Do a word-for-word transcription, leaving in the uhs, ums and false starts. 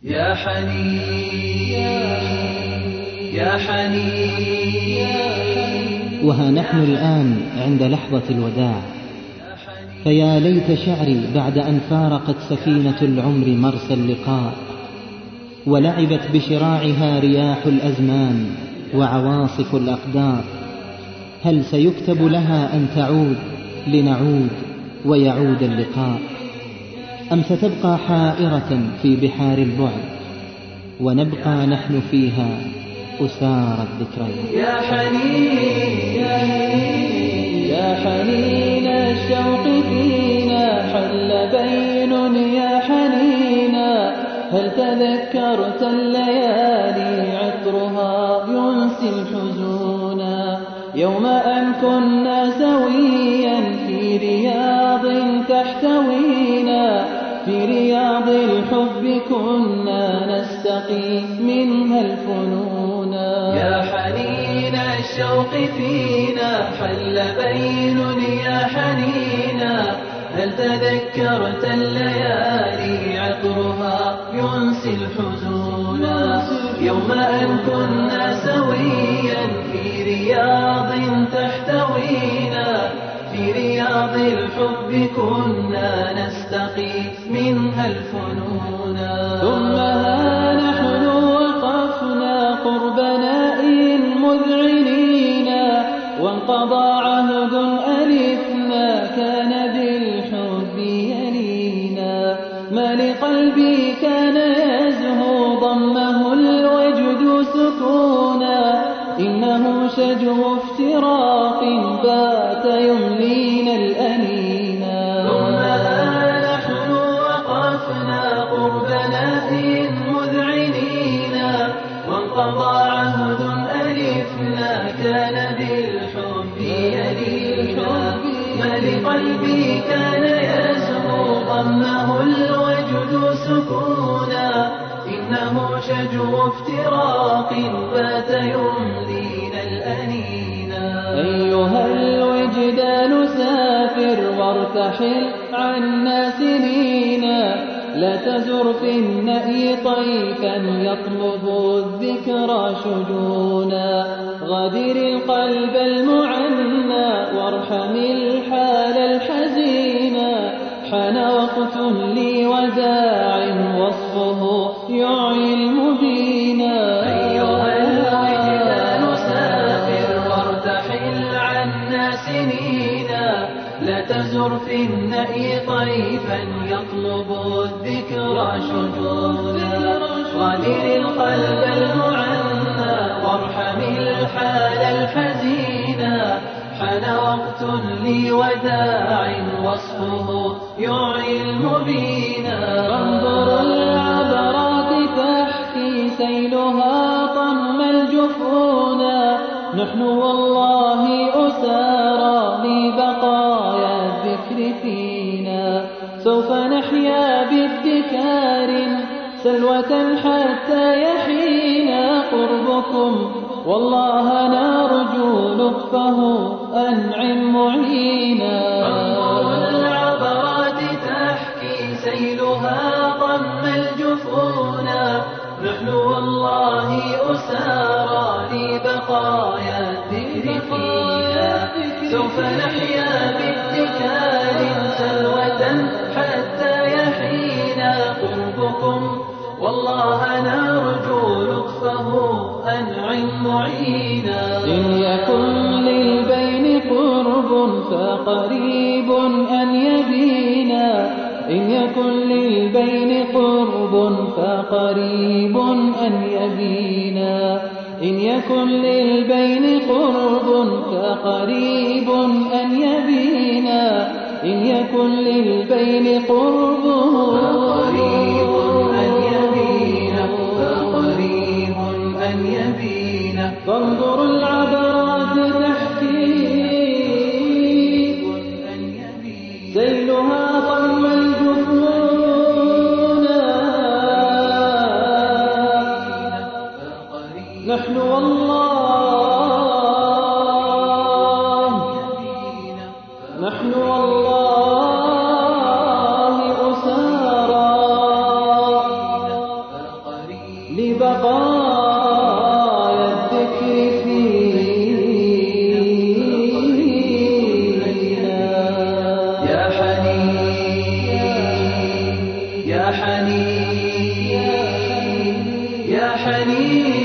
يا حنين يا حنين. وها نحن الآن عند لحظة الوداع، فيا ليت شعري بعد أن فارقت سفينة العمر مرسى اللقاء، ولعبت بشراعها رياح الأزمان وعواصف الأقدار، هل سيكتب لها أن تعود لنعود ويعود اللقاء، أم ستبقى حائرة في بحار البعد ونبقى نحن فيها أسار الذكريات؟ يا حنين يا حنين يا حنين الشوق فينا حل بين يا حنينا، هل تذكرت الليالي عطرها ينسي الحزونا، يوم أن كنا سويا في رياض تحتوينا، في رياض الحب كنا نستقي منها الفنون. يا حنين الشوق فينا حل بين يا حنينا، هل تذكرت الليالي عطرها ينسي الحزون، يوم أن كنا سويا في رياض تحتوينا، في رياض الحب كنا نستقي منها الفنون. ثم ها نحن وقفنا قرب ناء مذعنين، وانقضى عهد ألفنا كان بالحب يلينا، ما لقلبي كان يزهو ضمه الوجد سكونا، إنه شجو افتراق بات يملينا الأنينا. ثم ها نحن وقفنا قرب ناء مذعنين، وانقضى عهد ألفنا كان بالحب يلينا، ما لقلبي كان يزهو ضمه الوجد سكونا، إنه شجو افتراق بات يملينا الأنينا. أيها الوجدان سافر وارتحل عنا سنينا، لا تزر في النأي طيفا يطلب الذكرى شجونا، غادر القلب المعنى وارحم الحال الحزينا، حان وقت لي وداع وصفه يعي المبينا. أيها الوجدان سافر وارتحل عنا سنينا، لا تزر في النأي طيفا يطلب الذكرى شجونا، غادر القلب المعنى وارحم الحال الحزينا، حان وقت لي وداع وصفه يعي المبينا. فانظر العبرات تحكي سيلها طم الجفونا، نحن والله أسارى لبقايا الذكر فينا، سوف نحيا بادكار سلوة حتى يحينا قربكم، والله نرجو لطفه أنعم معينا. فانظر العبرات تحكي سيلها طم الجفونا، نحن والله أسارى لبقايا الذكر فينا، سوف نحيا بادكار سلوة حتى يحينا قربكم، والله نرجو لطفه أنعم معينا. إن يكن للبين قرب فقريب أن يبينا، إن يكن للبين قرب فقريب أن يبينا، إن يكن للبين قرب فقريب أن يبينا، إن يكن للبين قرب فقريب أن يبينا، فقريب أن يبينا. فانظر العبرات تحكي سيلها طم الجفونا، نحن والله نحن والله أسارى حنين